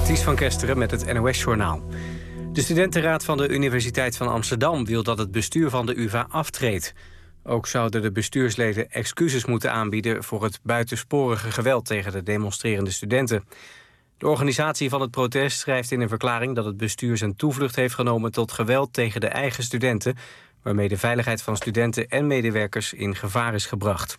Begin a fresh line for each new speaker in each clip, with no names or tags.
Ties van Kesteren met het NOS-journaal. De studentenraad van de Universiteit van Amsterdam wil dat het bestuur van de UvA aftreedt. Ook zouden de bestuursleden excuses moeten aanbieden voor het buitensporige geweld tegen de demonstrerende studenten. De organisatie van het protest schrijft in een verklaring dat het bestuur zijn toevlucht heeft genomen tot geweld tegen de eigen studenten, waarmee de veiligheid van studenten en medewerkers in gevaar is gebracht.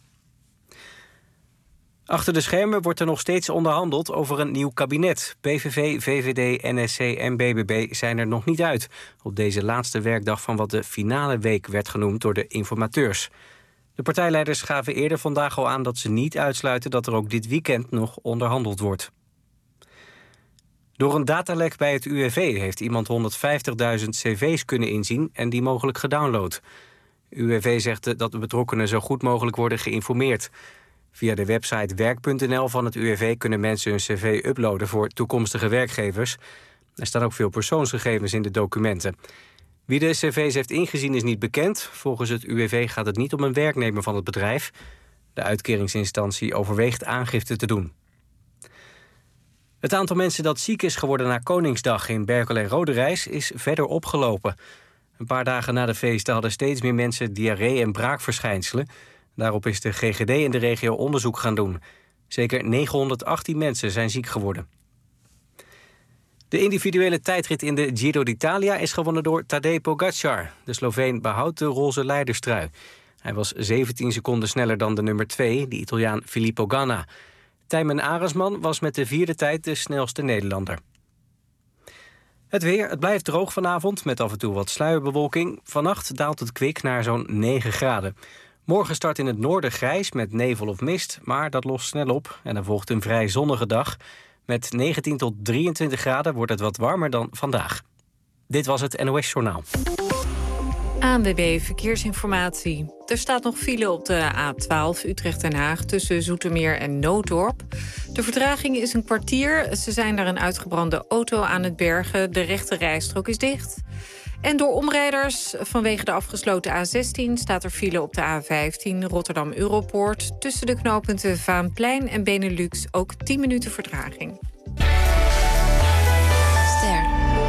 Achter de schermen wordt er nog steeds onderhandeld over een nieuw kabinet. PVV, VVD, NSC en BBB zijn er nog niet uit op deze laatste werkdag van wat de finale week werd genoemd door de informateurs. De partijleiders gaven eerder vandaag al aan dat ze niet uitsluiten dat er ook dit weekend nog onderhandeld wordt. Door een datalek bij het UWV heeft iemand 150.000 cv's kunnen inzien en die mogelijk gedownload. UWV zegt dat de betrokkenen zo goed mogelijk worden geïnformeerd. Via de website werk.nl van het UWV kunnen mensen hun cv uploaden voor toekomstige werkgevers. Er staan ook veel persoonsgegevens in de documenten. Wie de cv's heeft ingezien is niet bekend. Volgens het UWV gaat het niet om een werknemer van het bedrijf. De uitkeringsinstantie overweegt aangifte te doen. Het aantal mensen dat ziek is geworden na Koningsdag in Berkel en Roderijs is verder opgelopen. Een paar dagen na de feesten hadden steeds meer mensen diarree en braakverschijnselen. Daarop is de GGD in de regio onderzoek gaan doen. Zeker 918 mensen zijn ziek geworden. De individuele tijdrit in de Giro d'Italia is gewonnen door Tadej Pogacar. De Sloveen behoudt de roze leiderstrui. Hij was 17 seconden sneller dan de nummer 2, de Italiaan Filippo Ganna. Tijmen Arendsman was met de vierde tijd de snelste Nederlander. Het weer, het blijft droog vanavond met af en toe wat sluierbewolking. Vannacht daalt het kwik naar zo'n 9 graden. Morgen start in het noorden grijs met nevel of mist, maar dat lost snel op. En dan volgt een vrij zonnige dag. Met 19 tot 23 graden wordt het wat warmer dan vandaag. Dit was het NOS Journaal.
ANWB Verkeersinformatie. Er staat nog file op de A12 Utrecht-Den Haag tussen Zoetermeer en Nootdorp. De vertraging is een kwartier. Ze zijn daar een uitgebrande auto aan het bergen. De rechte rijstrook is dicht. En door omrijders vanwege de afgesloten A16 staat er file op de A15 Rotterdam-Europoort. Tussen de knooppunten Vaanplein en Benelux ook 10 minuten vertraging. Ster.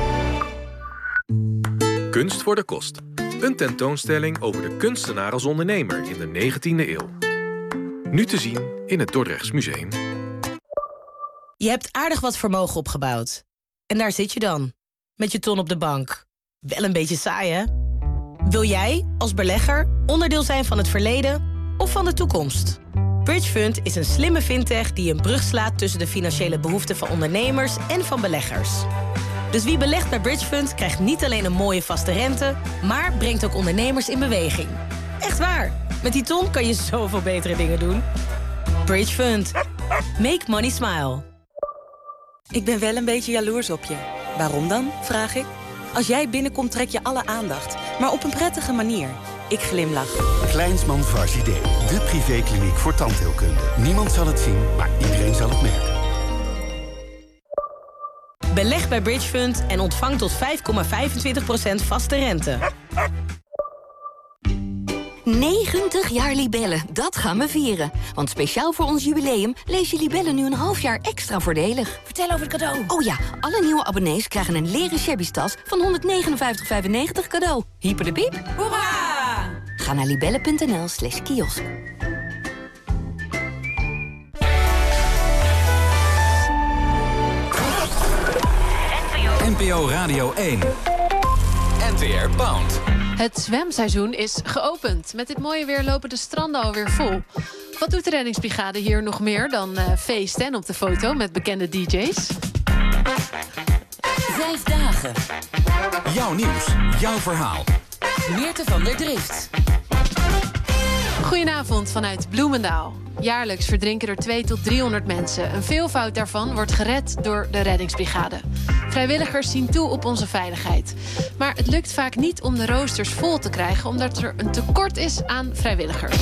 Kunst voor de kost. Een tentoonstelling over de kunstenaar als ondernemer in de 19e eeuw. Nu te zien in het Dordrechts Museum.
Je hebt aardig wat vermogen opgebouwd. En daar zit je dan, met je ton op de bank. Wel een beetje saai, hè? Wil jij, als belegger, onderdeel zijn van het verleden of van de toekomst? Bridgefund is een slimme fintech die een brug slaat tussen de financiële behoeften van ondernemers en van beleggers. Dus wie belegt bij Bridgefund krijgt niet alleen een mooie vaste rente, maar brengt ook ondernemers in beweging. Echt waar, met die ton kan je zoveel betere dingen doen. Bridgefund. Make money smile.
Ik ben wel een beetje jaloers op je. Waarom dan, vraag ik? Als jij binnenkomt trek je alle aandacht, maar op een prettige manier. Ik glimlach.
Kleinsman Varzidee, de privékliniek voor tandheelkunde. Niemand zal het zien, maar iedereen zal het merken.
Beleg bij Bridgefund en ontvang tot 5,25% vaste rente.
90 jaar Libellen, dat gaan we vieren. Want speciaal voor ons jubileum lees je Libellen nu een half jaar extra voordelig.
Vertel over het cadeau.
Oh ja, alle nieuwe abonnees krijgen een leren shabby tas van 159,95 cadeau. Hyper de piep.
Hoera!
Ga naar libellen.nl/kiosk.
NPO Radio 1. NTR Bound.
Het zwemseizoen is geopend. Met dit mooie weer lopen de stranden alweer vol. Wat doet de reddingsbrigade hier nog meer dan feesten en op de foto met bekende DJ's?
5 dagen.
Jouw nieuws, jouw verhaal.
Meerte van der Drift.
Goedenavond vanuit Bloemendaal. Jaarlijks verdrinken er 200 tot 300 mensen. Een veelvoud daarvan wordt gered door de reddingsbrigade. Vrijwilligers zien toe op onze veiligheid. Maar het lukt vaak niet om de roosters vol te krijgen, omdat er een tekort is aan vrijwilligers.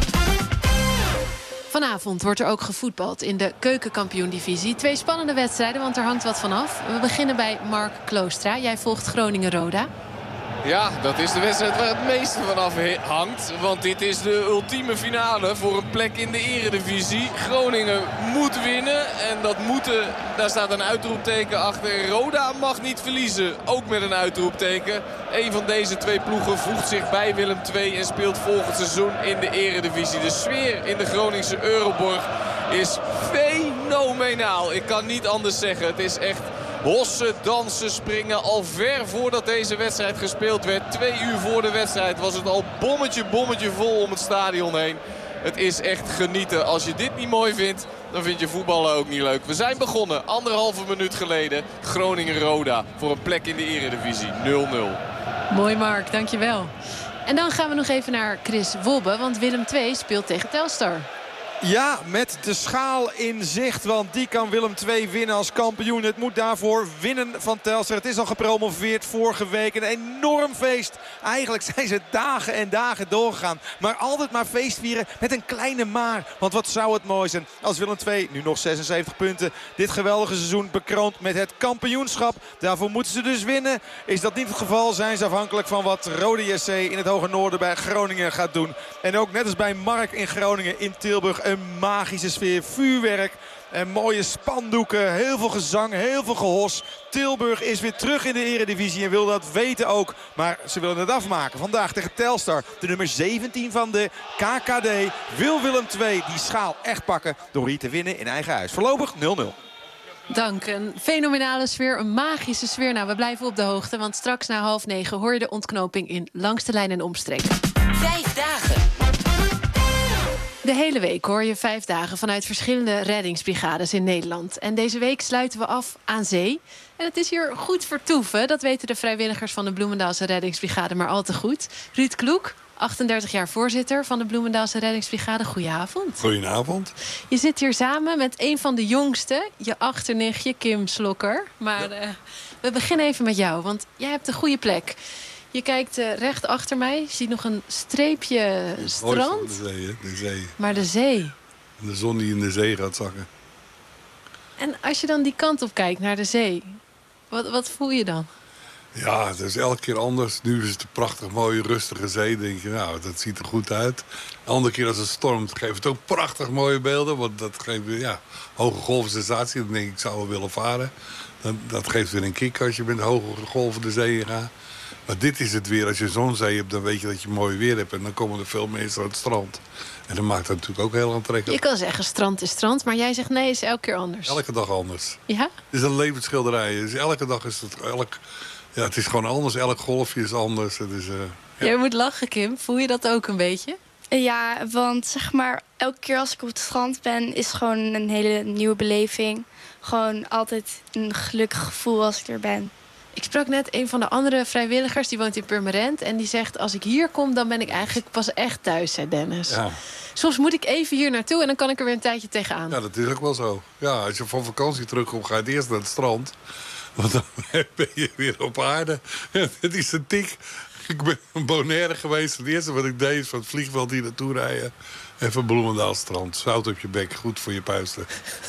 Vanavond wordt er ook gevoetbald in de keukenkampioen-divisie. 2 spannende wedstrijden, want er hangt wat vanaf. We beginnen bij Mark Kloostra. Jij volgt Groningen-Roda.
Ja, dat is de wedstrijd waar het meeste vanaf hangt. Want dit is de ultieme finale voor een plek in de eredivisie. Groningen moet winnen. En dat moeten, daar staat een uitroepteken achter. Roda mag niet verliezen, ook met een uitroepteken. Een van deze twee ploegen voegt zich bij Willem II en speelt volgend seizoen in de eredivisie. De sfeer in de Groningse Euroborg is fenomenaal. Ik kan niet anders zeggen. Het is echt hossen, dansen, springen. Al ver voordat deze wedstrijd gespeeld werd. 2 uur voor de wedstrijd was het al bommetje vol om het stadion heen. Het is echt genieten. Als je dit niet mooi vindt, dan vind je voetballen ook niet leuk. We zijn begonnen, 1,5 minuut geleden. Groningen-Roda voor een plek in de eredivisie. 0-0.
Mooi Mark, dankjewel. En dan gaan we nog even naar Chris Wobbe, want Willem II speelt tegen Telstar.
Ja, met de schaal in zicht. Want die kan Willem II winnen als kampioen. Het moet daarvoor winnen van Telstar. Het is al gepromoveerd vorige week. Een enorm feest. Eigenlijk zijn ze dagen en dagen doorgegaan. Maar altijd maar feest vieren met een kleine maar. Want wat zou het mooi zijn als Willem II, nu nog 76 punten, dit geweldige seizoen bekroont met het kampioenschap. Daarvoor moeten ze dus winnen. Is dat niet het geval, zijn ze afhankelijk van wat Rode JC in het Hoge Noorden bij Groningen gaat doen. En ook net als bij Mark in Groningen in Tilburg een magische sfeer, vuurwerk en mooie spandoeken, heel veel gezang, heel veel gehos. Tilburg is weer terug in de eredivisie en wil dat weten ook. Maar ze willen het afmaken. Vandaag tegen Telstar, de nummer 17 van de KKD. Wil Willem II die schaal echt pakken door hier te winnen in eigen huis. Voorlopig 0-0.
Dank. Een fenomenale sfeer, een magische sfeer. Nou, we blijven op de hoogte, want straks na 8:30 hoor je de ontknoping in Langs de Lijn en Omstreken.
5 dagen.
De hele week hoor je 5 dagen vanuit verschillende reddingsbrigades in Nederland. En deze week sluiten we af aan zee. En het is hier goed vertoeven. Dat weten de vrijwilligers van de Bloemendaalse reddingsbrigade maar al te goed. Ruud Kloek, 38 jaar voorzitter van de Bloemendaalse reddingsbrigade. Goedenavond.
Goedenavond.
Je zit hier samen met een van de jongsten, je achternichtje Kim Slokker. Maar we beginnen even met jou, want jij hebt een goede plek. Je kijkt recht achter mij. Je ziet nog een streepje strand.
De zee, hè? De zee.
Maar de zee.
De zon die in de zee gaat zakken.
En als je dan die kant op kijkt, naar de zee, wat voel je dan?
Ja, het is elke keer anders. Nu is het een prachtig mooie, rustige zee. Dan denk je, nou, dat ziet er goed uit. De andere keer als het stormt, geeft het ook prachtig mooie beelden. Want dat geeft weer hoge golvensensatie. Dan denk ik, ik zou wel willen varen. Dat geeft weer een kick als je met hoge golven de zee in gaat. Maar dit is het weer. Als je zo'n zee hebt, dan weet je dat je mooi weer hebt. En dan komen er veel mensen aan het strand. En dat maakt het natuurlijk ook heel aantrekkelijk.
Je kan zeggen, strand is strand. Maar jij zegt, nee, het is elke keer anders.
Elke dag anders.
Ja?
Het is een levensschilderij. Dus elke dag is het... het is gewoon anders. Elk golfje is anders. Het is,
Jij moet lachen, Kim. Voel je dat ook een beetje?
Ja, want zeg maar, elke keer als ik op het strand ben, is het gewoon een hele nieuwe beleving. Gewoon altijd een gelukkig gevoel als ik er ben.
Ik sprak net een van de andere vrijwilligers, die woont in Purmerend. En die zegt, als ik hier kom, dan ben ik eigenlijk pas echt thuis, zei Dennis.
Ja.
Soms moet ik even hier naartoe en dan kan ik er weer een tijdje tegenaan.
Ja, dat is ook wel zo. Ja, als je van vakantie terugkomt, ga je eerst naar het strand. Want dan ben je weer op aarde. Het is een tik. Ik ben in Bonaire geweest. Het eerste wat ik deed is van het vliegveld hier naartoe rijden. Even Bloemendaalstrand. Zout op je bek, goed voor je puisten.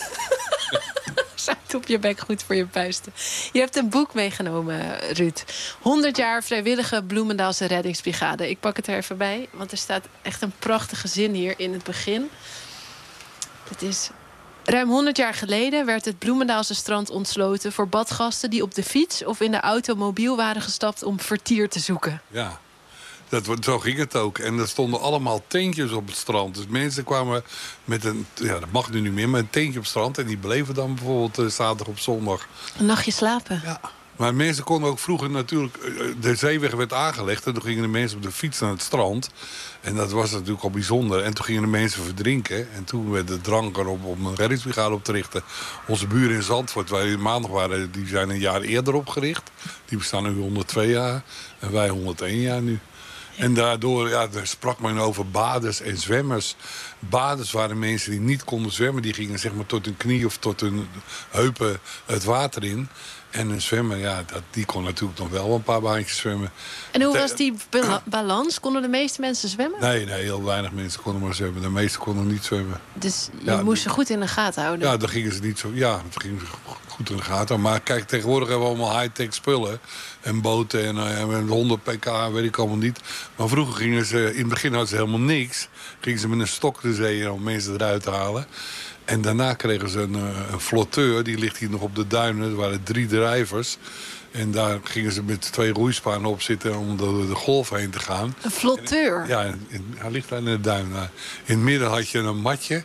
Zout op je bek, goed voor je puisten. Je hebt een boek meegenomen, Ruud. 100 jaar vrijwillige Bloemendaalse reddingsbrigade. Ik pak het er even bij, want er staat echt een prachtige zin hier in het begin. Het is... Ruim 100 jaar geleden werd het Bloemendaalse strand ontsloten voor badgasten die op de fiets of in de automobiel waren gestapt om vertier te zoeken.
Ja, zo ging het ook. En er stonden allemaal tentjes op het strand. Dus mensen kwamen met een, dat mag nu niet meer, met een tentje op het strand. En die bleven dan bijvoorbeeld zaterdag op zondag.
Een nachtje slapen.
Ja. Maar mensen konden ook vroeger natuurlijk... De zeeweg werd aangelegd en toen gingen de mensen op de fiets naar het strand. En dat was natuurlijk al bijzonder. En toen gingen de mensen verdrinken. En toen werd de drang erop om een reddingsbrigade op te richten. Onze buren in Zandvoort, waar we maandag waren, die zijn een jaar eerder opgericht. Die bestaan nu 102 jaar. En wij 101 jaar nu. En daardoor daar sprak men over baders en zwemmers. Baders waren mensen die niet konden zwemmen. Die gingen zeg maar tot hun knie of tot hun heupen het water in. En zwemmen, ja, die kon natuurlijk nog wel een paar baantjes zwemmen.
En hoe was die balans? Konden de meeste mensen zwemmen?
Nee, heel weinig mensen konden maar zwemmen. De meesten konden niet zwemmen.
Dus je moest ze goed in de gaten houden?
Ja, dan gingen ze niet zo. Ja, dat gingen ze goed in de gaten. Maar kijk, tegenwoordig hebben we allemaal high-tech spullen. En boten en 100 pk, weet ik allemaal niet. Maar vroeger gingen ze, in het begin hadden ze helemaal niks. Gingen ze met een stok de zee in om mensen eruit te halen. En daarna kregen ze een flotteur, die ligt hier nog op de duinen. Er waren 3 drijvers. En daar gingen ze met 2 roeispanen op zitten om door de golf heen te gaan.
Een flotteur?
Hij ligt daar in de duin. In het midden had je een matje.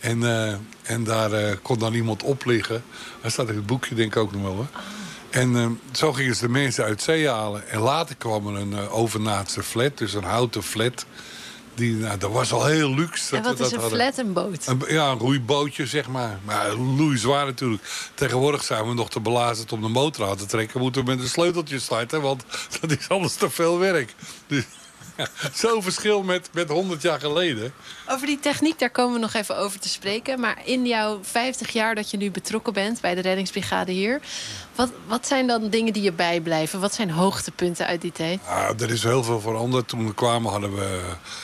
En daar kon dan iemand op liggen. Hij staat in het boekje, denk ik ook nog wel. Hoor. En zo gingen ze de mensen uit zee halen. En later kwam er een overnaatse flat, dus een houten flat. Dat was al heel luxe.
En wat is een flat, een boot?
Een roeibootje, zeg maar. Maar loeizwaar natuurlijk. Tegenwoordig zijn we nog te belazerd om de motor aan te trekken. Moeten we met een sleuteltje starten, want dat is anders te veel werk. Dus zo'n verschil met 100 jaar geleden.
Over die techniek, daar komen we nog even over te spreken. Maar in jouw 50 jaar dat je nu betrokken bent bij de reddingsbrigade hier... Wat zijn dan dingen die je bijblijven? Wat zijn hoogtepunten uit die tijd?
Er is heel veel veranderd. Toen we kwamen hadden we...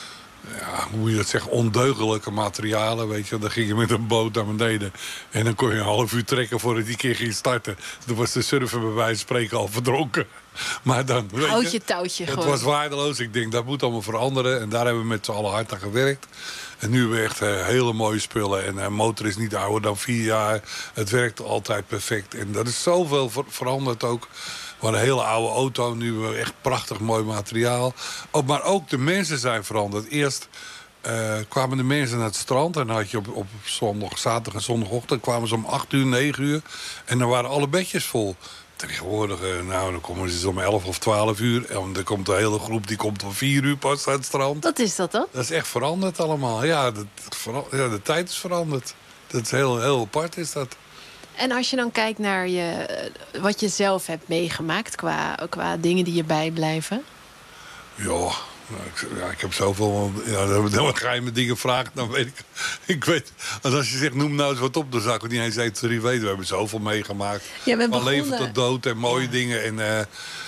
hoe moet je dat zeggen, ondeugelijke materialen, weet je. Dan ging je met een boot naar beneden. En dan kon je een half uur trekken voordat die keer ging starten. Toen was de surfer bij wijze van spreken al verdronken. Maar dan,
houd je touwtje gewoon.
Het was waardeloos. Ik denk, dat moet allemaal veranderen. En daar hebben we met z'n allen hard aan gewerkt. En nu hebben we echt hele mooie spullen. En de motor is niet ouder dan 4 jaar. Het werkt altijd perfect. En dat is zoveel veranderd ook. We hadden een hele oude auto, nu hebben we echt prachtig mooi materiaal. Maar ook de mensen zijn veranderd. Eerst kwamen de mensen naar het strand en dan had je op zaterdag en zondagochtend kwamen ze om 8 uur, 9 uur. En dan waren alle bedjes vol. Tegenwoordig, dan komen ze om 11 of 12 uur. En dan komt de hele groep, die komt om 4 uur pas aan het strand.
Wat is dat dan?
Dat is echt veranderd allemaal. Ja, de tijd is veranderd. Dat is heel apart is dat.
En als je dan kijkt naar wat je zelf hebt meegemaakt qua dingen die je bijblijven?
Ja, ik heb zoveel... Dan ga je me dingen vragen, dan weet ik... Ik weet, als je zegt, noem nou eens wat op, dan zou ik het niet eens 1, 2, 3 weten. We hebben zoveel meegemaakt. Van leven tot dood en mooie dingen. En,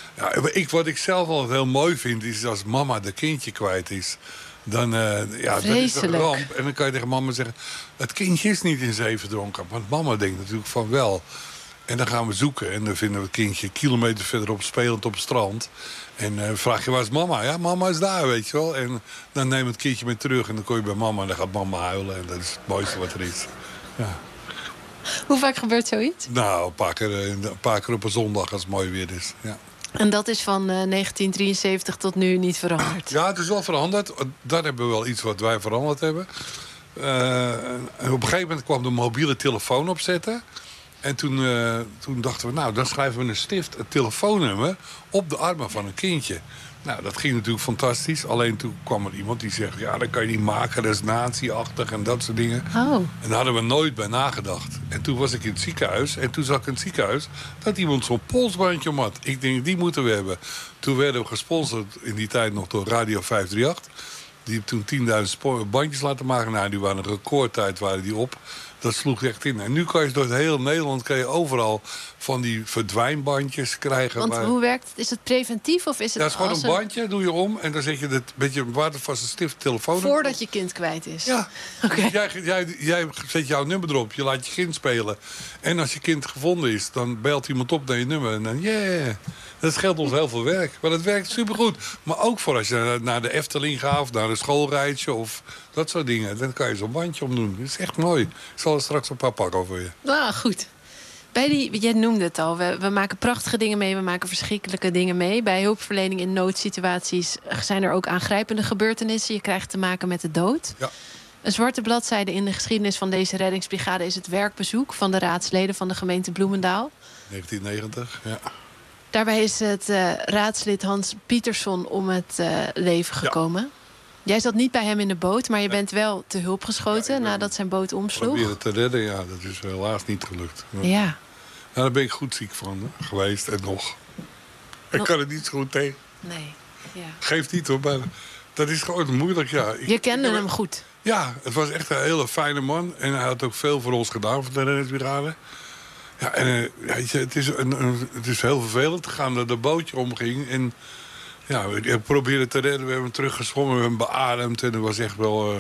wat ik zelf altijd heel mooi vind, is als mama de kindje kwijt is. Dan dat is een ramp. En dan kan je tegen mama zeggen... het kindje is niet in zee verdronken. Want mama denkt natuurlijk van wel. En dan gaan we zoeken. En dan vinden we het kindje kilometer verderop spelend op het strand. En vraag je, waar is mama? Ja, mama is daar, weet je wel. En dan neem je het kindje mee terug. En dan kom je bij mama en dan gaat mama huilen. En dat is het mooiste wat er is. Ja.
Hoe vaak gebeurt zoiets?
Nou, een paar keer op een zondag als het mooi weer is. Ja.
En dat is van 1973 tot nu niet veranderd? Ja,
het is wel veranderd. Daar hebben we wel iets wat wij veranderd hebben. En op een gegeven moment kwam de mobiele telefoon opzetten. En toen dachten we, nou, dan schrijven we een stift, het telefoonnummer, op de armen van een kindje. Nou, dat ging natuurlijk fantastisch. Alleen toen kwam er iemand die zegt, ja, dat kan je niet maken, dat is nazi-achtig en dat soort dingen.
Oh.
En daar hadden we nooit bij nagedacht. En toen was ik in het ziekenhuis. En toen zag ik in het ziekenhuis dat iemand zo'n polsbandje om had. Ik denk, die moeten we hebben. Toen werden we gesponsord in die tijd nog door Radio 538. Die heeft toen 10.000 bandjes laten maken. Nou, die waren een recordtijd waren die op. Dat sloeg echt in. En nu kan je door heel Nederland overal van die verdwijnbandjes krijgen.
Want hoe werkt het? Is het preventief of is het...
Dat is gewoon een bandje, doe je om. En dan zet je het beetje watervaste stift telefoon.
Voordat je kind kwijt is?
Ja.
Okay.
Jij zet jouw nummer erop. Je laat je kind spelen. En als je kind gevonden is, dan belt iemand op naar je nummer. En dan, dat scheelt ons heel veel werk. Maar dat werkt supergoed. Maar ook voor als je naar de Efteling gaat of naar een schoolreisje of dat soort dingen. Dan kan je zo'n bandje omdoen. Dat is echt mooi. Ik zal er straks een paar pakken voor je.
Ah, goed. Jij noemde het al. We maken prachtige dingen mee. We maken verschrikkelijke dingen mee. Bij hulpverlening in noodsituaties zijn er ook aangrijpende gebeurtenissen. Je krijgt te maken met de dood.
Ja.
Een zwarte bladzijde in de geschiedenis van deze reddingsbrigade is het werkbezoek van de raadsleden van de gemeente Bloemendaal.
1990, ja.
Daarbij is het raadslid Hans Pietersson om het leven gekomen. Ja. Jij zat niet bij hem in de boot, maar je bent wel te hulp geschoten nadat zijn boot omsloeg.
Proberen te redden, ja. Dat is helaas niet gelukt. Maar,
ja.
Nou, daar ben ik goed ziek van geweest en nog. Ik kan het niet zo goed tegen.
Nee, ja.
Geeft niet hoor, maar dat is gewoon moeilijk, ja.
Je kende hem goed?
Ja, het was echt een hele fijne man. En hij had ook veel voor ons gedaan, voor de reddingsbrigade. Ja, en weet je, het is heel vervelend te gaan dat het bootje omging. En ja, we probeerden te redden, we hebben hem teruggezwommen, we hebben hem beademd. En dat was echt wel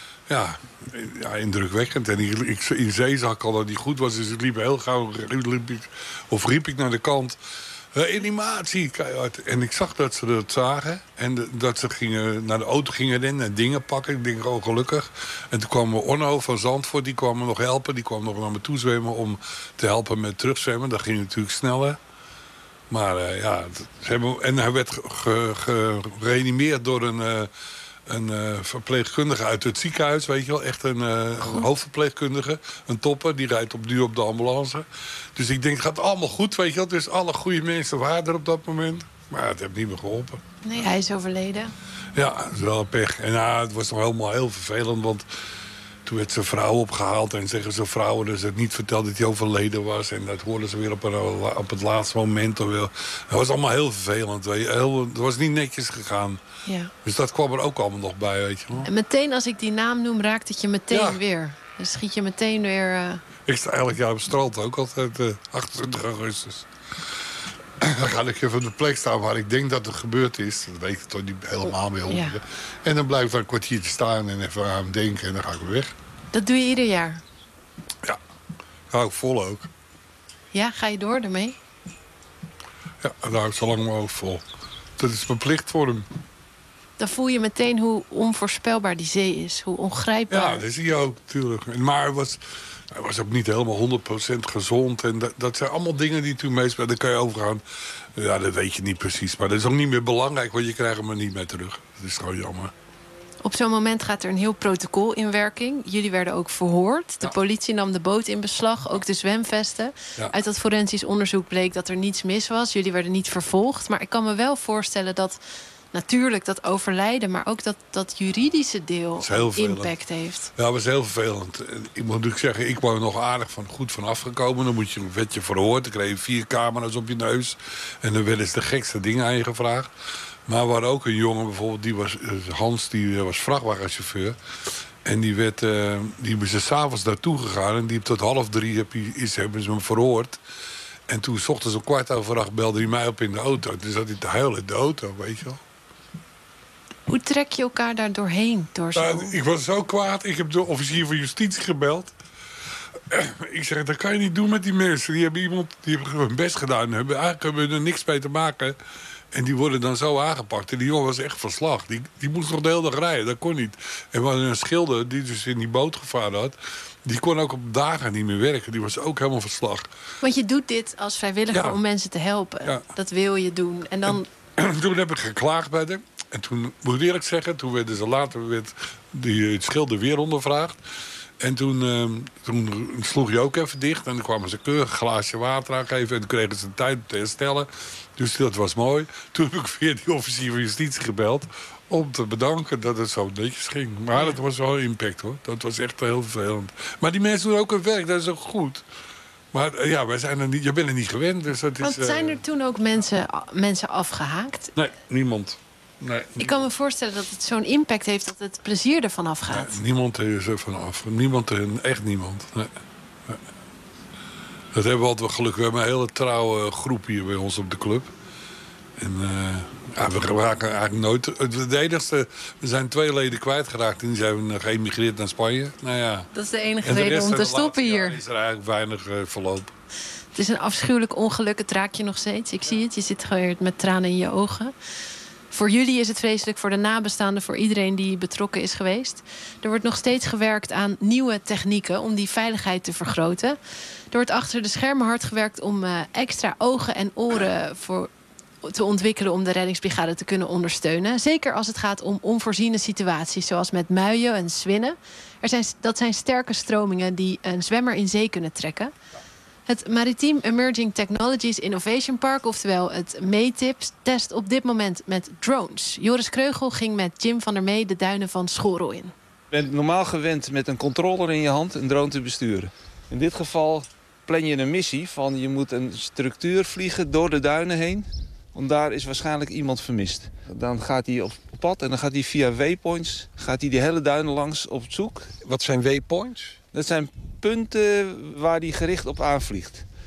indrukwekkend. En in zee zag ik al dat hij goed was, dus ik liep heel gauw, riep ik naar de kant. Animatie, keihard. En ik zag dat ze dat zagen. En dat ze naar de auto gingen rennen en dingen pakken. Ik denk, oh, gelukkig. En toen kwam Onno van Zandvoort, die kwam me nog helpen. Die kwam nog naar me toe zwemmen om te helpen met terugzwemmen. Dat ging natuurlijk sneller. Maar en hij werd gereanimeerd door een verpleegkundige uit het ziekenhuis, weet je wel. Echt een hoofdverpleegkundige, een topper. Die rijdt nu op de ambulance. Dus ik denk, het gaat allemaal goed, weet je wel. Dus alle goede mensen waren er op dat moment. Maar het heeft niet meer geholpen.
Nee, hij is overleden.
Ja, dat is wel een pech. En het was nog helemaal heel vervelend, want toen werd zijn vrouw opgehaald. En zeggen zijn vrouwen dus het niet verteld dat hij overleden was. En dat hoorden ze weer op het laatste moment. Het was allemaal heel vervelend. Weet je. Het was niet netjes gegaan.
Ja.
Dus dat kwam er ook allemaal nog bij, weet je wel.
En meteen als ik die naam noem, raakt het je meteen weer. Dan schiet je meteen weer...
Ik sta eigenlijk op het strand ook altijd 28 augustus. Dan ga ik even op de plek staan waar ik denk dat het gebeurd is. Dat weet ik toch niet helemaal meer. Ja. En dan blijf ik daar een kwartiertje staan en even aan hem denken. En dan ga ik weer weg.
Dat doe je ieder jaar?
Ja, hou ik vol ook.
Ja, ga je door ermee?
Ja, daar hou ik zo lang mogelijk vol. Dat is mijn plicht voor hem.
Dan voel je meteen hoe onvoorspelbaar die zee is. Hoe ongrijpbaar.
Ja, dat zie je ook natuurlijk. Maar hij was ook niet helemaal 100% gezond. En dat zijn allemaal dingen die toen meespelen. Daar kan je overgaan. Ja, dat weet je niet precies. Maar dat is ook niet meer belangrijk, want je krijgt hem er niet meer terug. Dat is gewoon jammer.
Op zo'n moment gaat er een heel protocol in werking. Jullie werden ook verhoord. De politie nam de boot in beslag, ook de zwemvesten. Ja. Uit dat forensisch onderzoek bleek dat er niets mis was. Jullie werden niet vervolgd. Maar ik kan me wel voorstellen dat natuurlijk dat overlijden, maar ook dat juridische deel impact heeft.
Ja, dat was heel vervelend. Ik moet natuurlijk zeggen, ik was nog aardig goed van afgekomen. Dan werd je verhoord. Dan kreeg je 4 camera's op je neus. En dan werden ze de gekste dingen aan je gevraagd. Maar we hadden ook een jongen bijvoorbeeld, Hans, die was vrachtwagenchauffeur. En die is er 's avonds naartoe gegaan. En die tot 2:30 hebben ze hem verhoord. En toen, 's ochtends om 8:15, belde hij mij op in de auto. Toen zat hij te huilen in de auto, weet je wel.
Hoe trek je elkaar daar doorheen?
Ik was zo kwaad. Ik heb de officier van justitie gebeld. Ik zeg, dat kan je niet doen met die mensen. Die hebben hun best gedaan. Eigenlijk hebben we er niks mee te maken. En die worden dan zo aangepakt. En die jongen was echt van slag. Die moest nog de hele dag rijden. Dat kon niet. En we hadden een schilder die dus in die boot gevaren had. Die kon ook op dagen niet meer werken. Die was ook helemaal van slag.
Want je doet dit als vrijwilliger om mensen te helpen. Ja. Dat wil je doen. En dan...
Toen heb ik geklaagd bij haar. En toen, moet ik eerlijk zeggen, toen werden ze later het schilder weer ondervraagd. En toen sloeg je ook even dicht. En dan kwamen ze keurig een glaasje water aangeven. En toen kregen ze tijd om te herstellen. Dus dat was mooi. Toen heb ik weer die officier van justitie gebeld om te bedanken dat het zo netjes ging. Maar dat was wel een impact, hoor. Dat was echt heel vervelend. Maar die mensen doen ook hun werk, dat is ook goed. Maar ja, wij zijn er niet, je bent er niet gewend. Dus dat
Want zijn er toen ook mensen afgehaakt?
Nee, niemand. Nee.
Ik kan me voorstellen dat het zo'n impact heeft dat het plezier ervan afgaat.
Nee, niemand is er vanaf. Echt niemand. Nee. Nee. Dat hebben we altijd gelukkig. We hebben een hele trouwe groep hier bij ons op de club. En we raken eigenlijk nooit... Het enigste, we zijn 2 leden kwijtgeraakt en die zijn geëmigreerd naar Spanje. Nou ja.
Dat is de enige reden om te stoppen hier.
Is er eigenlijk weinig verloop.
Het is een afschuwelijk ongeluk. Het raakt je nog steeds. Ik zie het. Je zit gewoon met tranen in je ogen. Voor jullie is het vreselijk, voor de nabestaanden, voor iedereen die betrokken is geweest. Er wordt nog steeds gewerkt aan nieuwe technieken om die veiligheid te vergroten. Er wordt achter de schermen hard gewerkt om extra ogen en oren te ontwikkelen om de reddingsbrigade te kunnen ondersteunen. Zeker als het gaat om onvoorziene situaties, zoals met muien en zwinnen. Dat zijn sterke stromingen die een zwemmer in zee kunnen trekken. Het Maritiem Emerging Technologies Innovation Park, oftewel het METIPS, test op dit moment met drones. Joris Kreugel ging met Jim van der Mee de duinen van Schorel in.
Je bent normaal gewend met een controller in je hand een drone te besturen. In dit geval plan je een missie van je moet een structuur vliegen door de duinen heen. Want daar is waarschijnlijk iemand vermist. Dan gaat hij op pad en dan gaat hij via waypoints die hele duinen langs op zoek.
Wat zijn waypoints?
Dat zijn punten waar hij gericht op aanvliegt.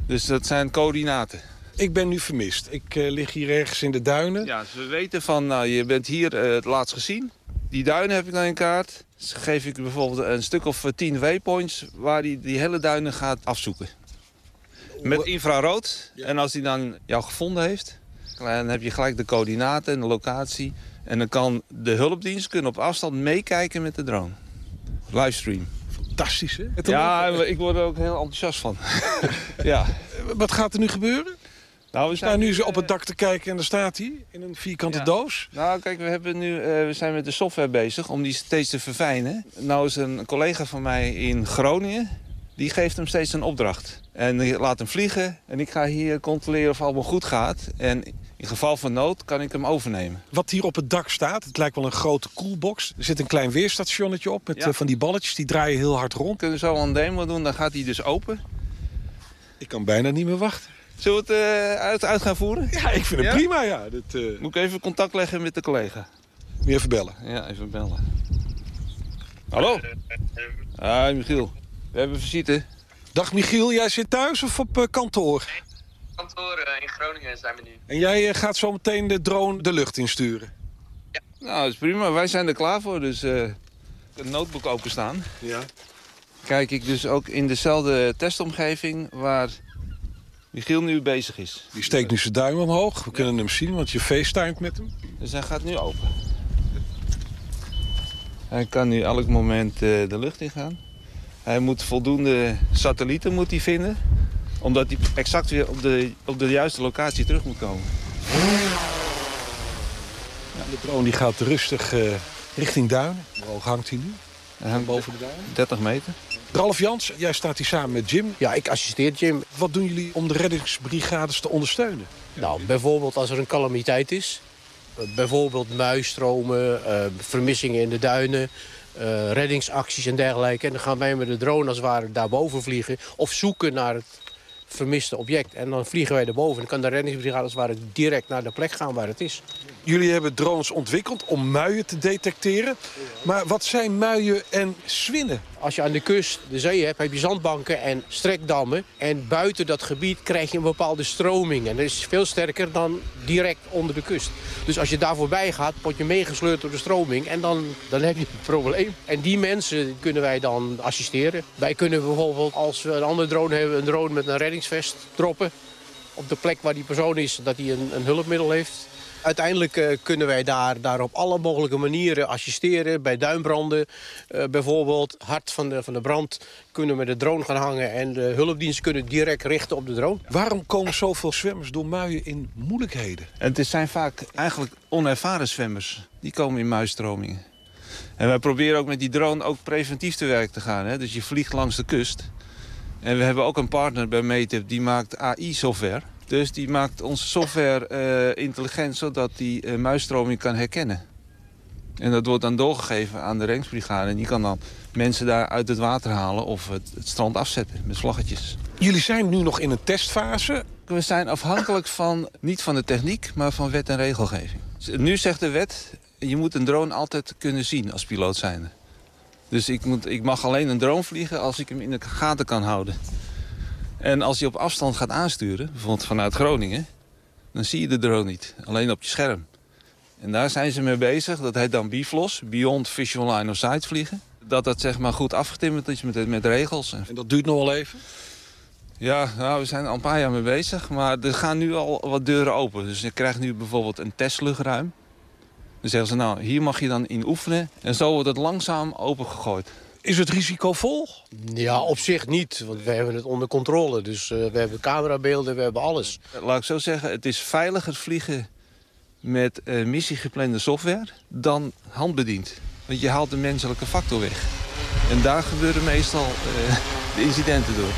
Dus dat zijn coördinaten.
Ik ben nu vermist. Ik lig hier ergens in de duinen.
Ja, dus we weten van, nou, je bent hier het laatst gezien. Die duinen heb ik dan in kaart. Dus geef ik bijvoorbeeld een stuk of 10 waypoints waar die hele duinen gaat afzoeken. Met infrarood. Ja. En als hij dan jou gevonden heeft, dan heb je gelijk de coördinaten en de locatie. En dan kan de hulpdienst op afstand meekijken met de drone. Livestream.
Fantastisch, hè?
Ja, ik word er ook heel enthousiast van. Ja.
Wat gaat er nu gebeuren?
Nou,
we staan nu op het dak te kijken en daar staat hij in een vierkante doos.
Nou, kijk, we zijn met de software bezig om die steeds te verfijnen. Nou is een collega van mij in Groningen, die geeft hem steeds een opdracht. En die laat hem vliegen en ik ga hier controleren of het allemaal goed gaat. En in geval van nood kan ik hem overnemen.
Wat hier op het dak staat, het lijkt wel een grote koelbox. Er zit een klein weerstationnetje op met van die balletjes, die draaien heel hard rond.
Kunnen we zo een demo doen, dan gaat hij dus open.
Ik kan bijna niet meer wachten.
Zullen we het uit gaan voeren?
Ja, ik vind het prima, ja.
Moet ik even contact leggen met de collega?
Moet je even bellen?
Ja, even bellen. Hallo? Hi, Michiel. We hebben visite.
Dag Michiel, jij zit thuis of op kantoor?
Kantoor in Groningen zijn we nu.
En jij gaat zo meteen de drone de lucht insturen?
Ja.
Nou, dat is prima. Wij zijn er klaar voor, dus een notebook openstaan.
Ja.
Kijk ik dus ook in dezelfde testomgeving waar Michiel nu bezig is.
Die steekt nu zijn duim omhoog. We kunnen hem zien, want je facetimet met hem.
Dus hij gaat nu open. Hij kan nu elk moment de lucht ingaan. Hij moet voldoende satellieten vinden, omdat hij exact weer op de juiste locatie terug moet komen.
Ja, de drone die gaat rustig richting duinen. Hoe hoog hangt hij nu?
Hij hangt
boven de duinen?
30 meter.
Ralf Jans, jij staat hier samen met Jim.
Ja, ik assisteer Jim.
Wat doen jullie om de reddingsbrigades te ondersteunen?
Nou, bijvoorbeeld als er een calamiteit is. Bijvoorbeeld muisstromen, vermissingen in de duinen, reddingsacties en dergelijke. En dan gaan wij met de drone als het ware daarboven vliegen of zoeken naar het vermiste object. En dan vliegen wij erboven. Dan kan de reddingsbrigade als het ware direct naar de plek gaan waar het is.
Jullie hebben drones ontwikkeld om muien te detecteren. Maar wat zijn muien en zwinnen?
Als je aan de kust de zee hebt, heb je zandbanken en strekdammen. En buiten dat gebied krijg je een bepaalde stroming. En dat is veel sterker dan direct onder de kust. Dus als je daar voorbij gaat, word je meegesleurd door de stroming. En dan heb je een probleem. En die mensen kunnen wij dan assisteren. Wij kunnen bijvoorbeeld, als we een andere drone hebben, een drone met een reddingsvest droppen. Op de plek waar die persoon is, dat hij een hulpmiddel heeft. Uiteindelijk kunnen wij daar op alle mogelijke manieren assisteren. Bij duinbranden bijvoorbeeld, hart van de brand, kunnen we met de drone gaan hangen. En de hulpdiensten kunnen direct richten op de drone.
Waarom komen zoveel zwemmers door muien in moeilijkheden?
En het zijn vaak eigenlijk onervaren zwemmers. Die komen in muisstromingen. En wij proberen ook met die drone ook preventief te werk te gaan. Hè? Dus je vliegt langs de kust. En we hebben ook een partner bij METIP, die maakt AI-software. Dus die maakt onze software intelligent, zodat die muisstroming kan herkennen. En dat wordt dan doorgegeven aan de reddingsbrigade. En die kan dan mensen daar uit het water halen of het strand afzetten met vlaggetjes.
Jullie zijn nu nog in een testfase.
We zijn afhankelijk van, niet van de techniek, maar van wet en regelgeving. Nu zegt de wet, je moet een drone altijd kunnen zien als piloot zijnde. Dus ik mag alleen een drone vliegen als ik hem in de gaten kan houden. En als je op afstand gaat aansturen, bijvoorbeeld vanuit Groningen, dan zie je de drone niet, alleen op je scherm. En daar zijn ze mee bezig, dat heet dan BVLOS, Beyond Visual Line of Sight vliegen. Dat zeg maar goed afgetimmerd is met regels.
En dat duurt nog wel even?
Ja, nou, we zijn er al een paar jaar mee bezig, maar er gaan nu al wat deuren open. Dus je krijgt nu bijvoorbeeld een testluchtruim. Dan zeggen ze, nou, hier mag je dan in oefenen. En zo wordt het langzaam opengegooid.
Is het risicovol?
Ja, op zich niet, want we hebben het onder controle. Dus we hebben camerabeelden, we hebben alles.
Laat ik zo zeggen, het is veiliger vliegen met missiegeplande software dan handbediend. Want je haalt de menselijke factor weg. En daar gebeuren meestal de incidenten door.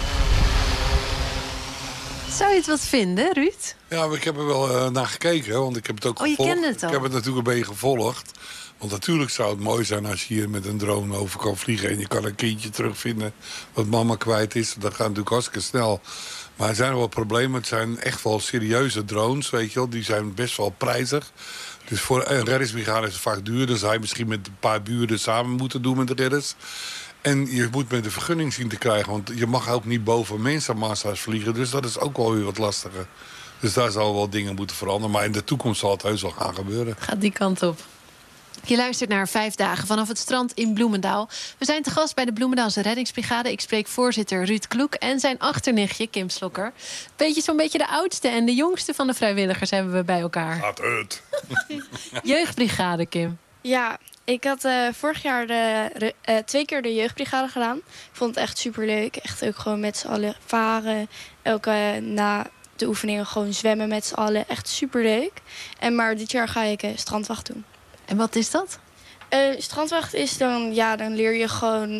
Zou je het wat vinden, Ruud?
Ja, ik heb er wel naar gekeken, want ik heb het ook gevolgd.
Je kende het al?
Ik heb het natuurlijk een beetje gevolgd. Want natuurlijk zou het mooi zijn als je hier met een drone over kan vliegen... en je kan een kindje terugvinden wat mama kwijt is. Dat gaat natuurlijk hartstikke snel. Maar er zijn wel problemen. Het zijn echt wel serieuze drones, weet je wel. Die zijn best wel prijzig. Dus voor een reddingsbrigade is het vaak duur. Dan zou je misschien met een paar buren samen moeten doen met de redders. En je moet met de vergunning zien te krijgen. Want je mag ook niet boven mensenmassa's vliegen. Dus dat is ook wel weer wat lastiger. Dus daar zal wel dingen moeten veranderen. Maar in de toekomst zal het heus wel gaan gebeuren.
Gaat die kant op. Je luistert naar 5 dagen vanaf het strand in Bloemendaal. We zijn te gast bij de Bloemendaalse Reddingsbrigade. Ik spreek voorzitter Ruud Kloek en zijn achternichtje Kim Slokker. Zo'n beetje de oudste en de jongste van de vrijwilligers hebben we bij elkaar.
Gaat uit.
Jeugdbrigade, Kim.
Ja, ik had vorig jaar 2 keer de jeugdbrigade gedaan. Ik vond het echt superleuk. Echt ook gewoon met z'n allen varen. Na de oefeningen gewoon zwemmen met z'n allen. Echt superleuk. Maar dit jaar ga ik strandwacht doen.
En wat is dat?
Strandwacht is dan leer je gewoon...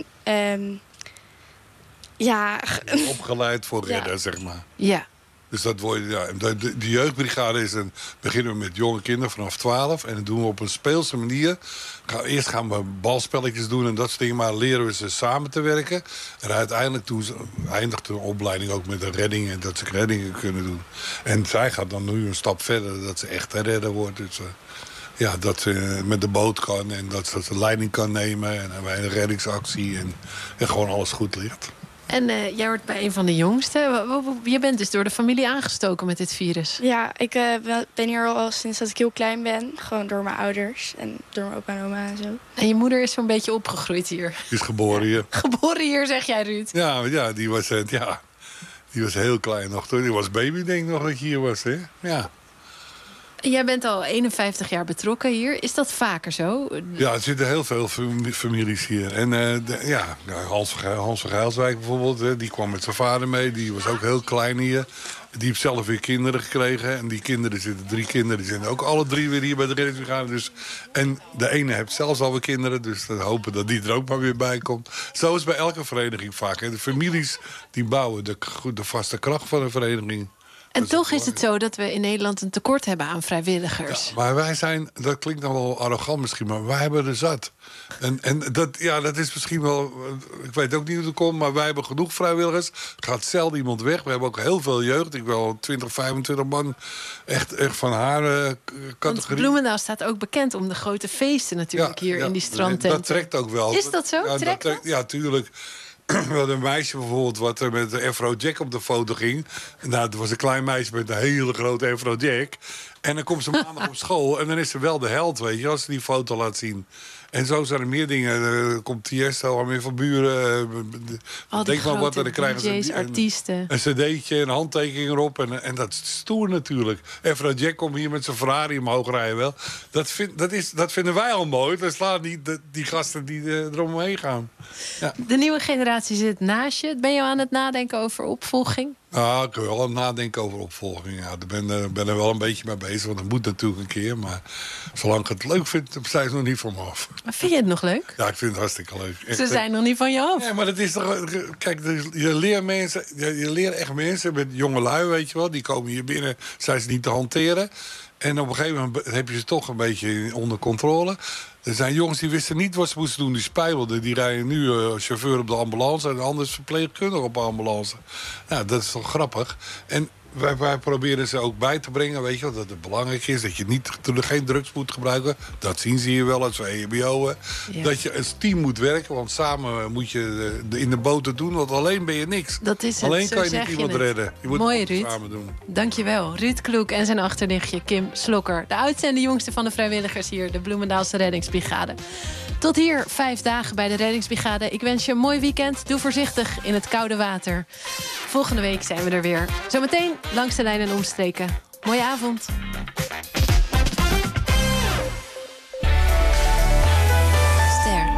Opgeleid voor redden, zeg maar.
Ja.
Dus dat wordt, de jeugdbrigade beginnen we met jonge kinderen vanaf 12. En dat doen we op een speelse manier. Eerst gaan we balspelletjes doen en dat soort dingen. Maar leren we ze samen te werken. En uiteindelijk eindigt de opleiding ook met een redding. En dat ze reddingen kunnen doen. En zij gaat dan nu een stap verder. Dat ze echt een redder wordt. Dus, dat ze met de boot kan. En dat ze de leiding kan nemen. En bij een reddingsactie. En gewoon alles goed ligt.
En jij hoort bij een van de jongsten. Je bent dus door de familie aangestoken met dit virus.
Ja, ik ben hier al sinds dat ik heel klein ben. Gewoon door mijn ouders en door mijn opa en oma en zo.
En je moeder is zo'n beetje opgegroeid hier.
Die is geboren hier.
Geboren hier, zeg jij, Ruud?
Ja, die was heel klein nog. Die was baby, denk ik nog dat je hier was, hè? Ja.
Jij bent al 51 jaar betrokken hier. Is dat vaker zo?
Ja, er zitten heel veel families hier. En Hans van Gijlswijk bijvoorbeeld, die kwam met zijn vader mee. Die was ook heel klein hier. Die heeft zelf weer kinderen gekregen. En die kinderen zitten 3 kinderen. Die zijn ook alle 3 weer hier bij de reddingsbrigade. Dus, en de ene heeft zelfs alweer kinderen. Dus we hopen dat die er ook maar weer bij komt. Zo is het bij elke vereniging vaak. Hè. De families die bouwen de vaste kracht van een vereniging.
En toch is het zo dat we in Nederland een tekort hebben aan vrijwilligers.
Ja, maar wij zijn, dat klinkt dan wel arrogant misschien, maar wij hebben er zat. En dat is misschien wel, ik weet ook niet hoe het komt, maar wij hebben genoeg vrijwilligers. Er gaat zelden iemand weg. We hebben ook heel veel jeugd. Ik wil 20, 25 man echt van haar categorie.
Want Bloemendaal staat ook bekend om de grote feesten natuurlijk hier in die strandtenten.
Dat trekt ook wel.
Is dat zo? Trekt dat?
Ja, tuurlijk. We hadden een meisje bijvoorbeeld wat er met de Afrojack op de foto ging. Nou, het was een klein meisje met een hele grote Afrojack. En dan komt ze maandag op school en dan is ze wel de held, weet je, als ze die foto laat zien. En zo zijn er meer dingen. Er komt Tiesto, Armin van Buren.
Denk maar wat, en dan krijgen ze artiesten.
Een cd'tje, een handtekening erop. En dat is stoer natuurlijk. Afrojack komt hier met zijn Ferrari omhoog rijden wel. Dat vinden wij al mooi. Dat slaat niet die gasten die eromheen gaan. Ja.
De nieuwe generatie zit naast je. Ben je aan het nadenken over opvolging?
Nou, ik wil wel nadenken over opvolging. Ja, ik ben er wel een beetje mee bezig. Want dat moet natuurlijk een keer. Maar zolang ik het leuk vind, zijn ze nog niet van me af.
Maar vind je het nog leuk?
Ja, ik vind het hartstikke leuk. Echt,
ze zijn nog niet van je af.
Ja, maar dat is toch... Kijk, je leert mensen... Je leert echt mensen met jonge lui, weet je wel. Die komen hier binnen, zijn ze niet te hanteren. En op een gegeven moment heb je ze toch een beetje onder controle. Er zijn jongens die wisten niet wat ze moesten doen. Die spijbelden. Die rijden nu chauffeur op de ambulance. En anders verpleegkundige op de ambulance. Nou, dat is toch grappig. En wij proberen ze ook bij te brengen. Weet je wel, dat het belangrijk is. Dat je geen drugs moet gebruiken. Dat zien ze hier wel als EHBO. Ja. Dat je als team moet werken. Want samen moet je in de boten doen. Want alleen ben je niks.
Dat is het.
Alleen kan je niet iemand redden. Je moet
mooi,
het samen doen.
Dankjewel. Ruud Kloek en zijn achternichtje Kim Slokker. De oudste en de jongste van de vrijwilligers hier. De Bloemendaalse Reddingsbrigade. Tot hier 5 dagen bij de Reddingsbrigade. Ik wens je een mooi weekend. Doe voorzichtig in het koude water. Volgende week zijn we er weer. Zometeen langs de lijn en omstreken. Mooie avond. Ster.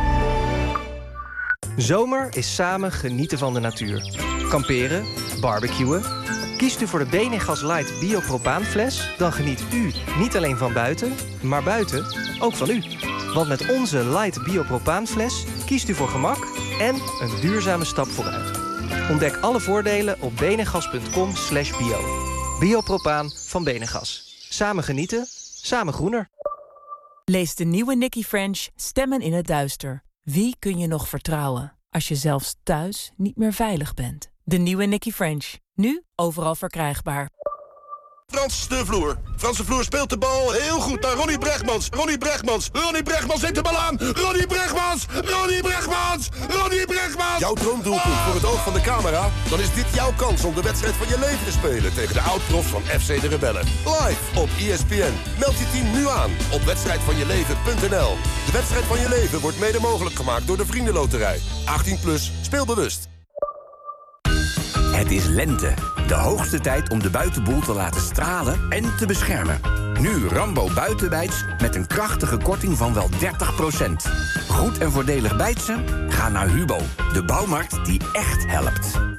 Zomer is samen genieten van de natuur. Kamperen, barbecuen. Kiest u voor de Benegas Light Biopropaanfles... dan geniet u niet alleen van buiten, maar buiten ook van u. Want met onze Light Biopropaanfles kiest u voor gemak en een duurzame stap vooruit. Ontdek alle voordelen op benegas.com/bio. Biopropaan van Benegas. Samen genieten, samen groener.
Lees de nieuwe Nicky French Stemmen in het duister. Wie kun je nog vertrouwen als je zelfs thuis niet meer veilig bent? De nieuwe Nicky French. Nu overal verkrijgbaar.
Frans de Vloer. Frans de Vloer speelt de bal heel goed naar Ronnie Brechtmans. Ronnie Brechtmans neemt de bal aan. Ronnie Brechtmans! Jouw droomdoelpunt voor het oog van de camera? Dan is dit jouw kans om de wedstrijd van je leven te spelen tegen de oud-profs van FC de Rebellen. Live op ESPN. Meld je team nu aan op wedstrijdvanjeleven.nl. De wedstrijd van je leven wordt mede mogelijk gemaakt door de Vriendenloterij. 18+, speel bewust.
Het is lente. De hoogste tijd om de buitenboel te laten stralen en te beschermen. Nu Rambo Buitenbijts met een krachtige korting van wel 30%. Goed en voordelig bijtsen? Ga naar Hubo, de bouwmarkt die echt helpt.